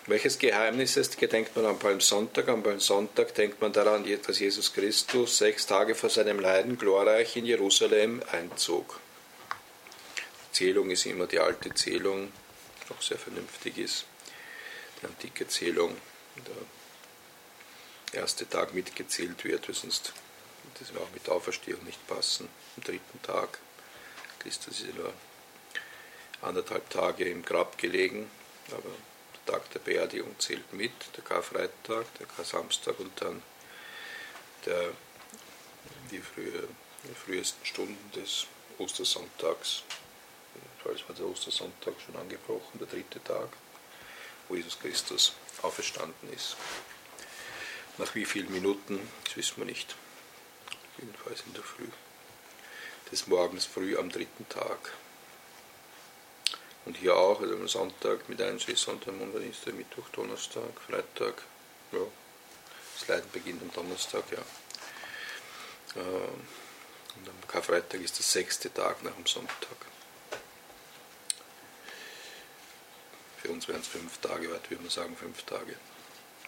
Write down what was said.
Welches Geheimnis gedenkt man am Palmsonntag? Am Palmsonntag denkt man daran, dass Jesus Christus 6 Tage vor seinem Leiden glorreich in Jerusalem einzog. Die Zählung ist immer die alte Zählung, die auch sehr vernünftig ist. Die antike Zählung, der erste Tag mitgezählt wird, weil sonst das auch mit der Auferstehung nicht passen. Am 3. Tag, Christus ist nur 1,5 Tage im Grab gelegen, aber der Tag der Beerdigung zählt mit, der Karfreitag, der Kar-Samstag und dann die frühesten Stunden des Ostersonntags. Jedenfalls war der Ostersonntag schon angebrochen, der 3. Tag, wo Jesus Christus auferstanden ist. Nach wie vielen Minuten, das wissen wir nicht. Jedenfalls in der Früh. Des Morgens früh am 3. Tag. Und hier auch, also am Sonntag mit Einschluss, Sonntag, Montag, Dienstag, Mittwoch, Donnerstag, Freitag. Ja, das Leiden beginnt am Donnerstag, ja. Und am Karfreitag ist der 6. Tag nach dem Sonntag. Für uns wären es 5 Tage, heute würde man sagen 5 Tage.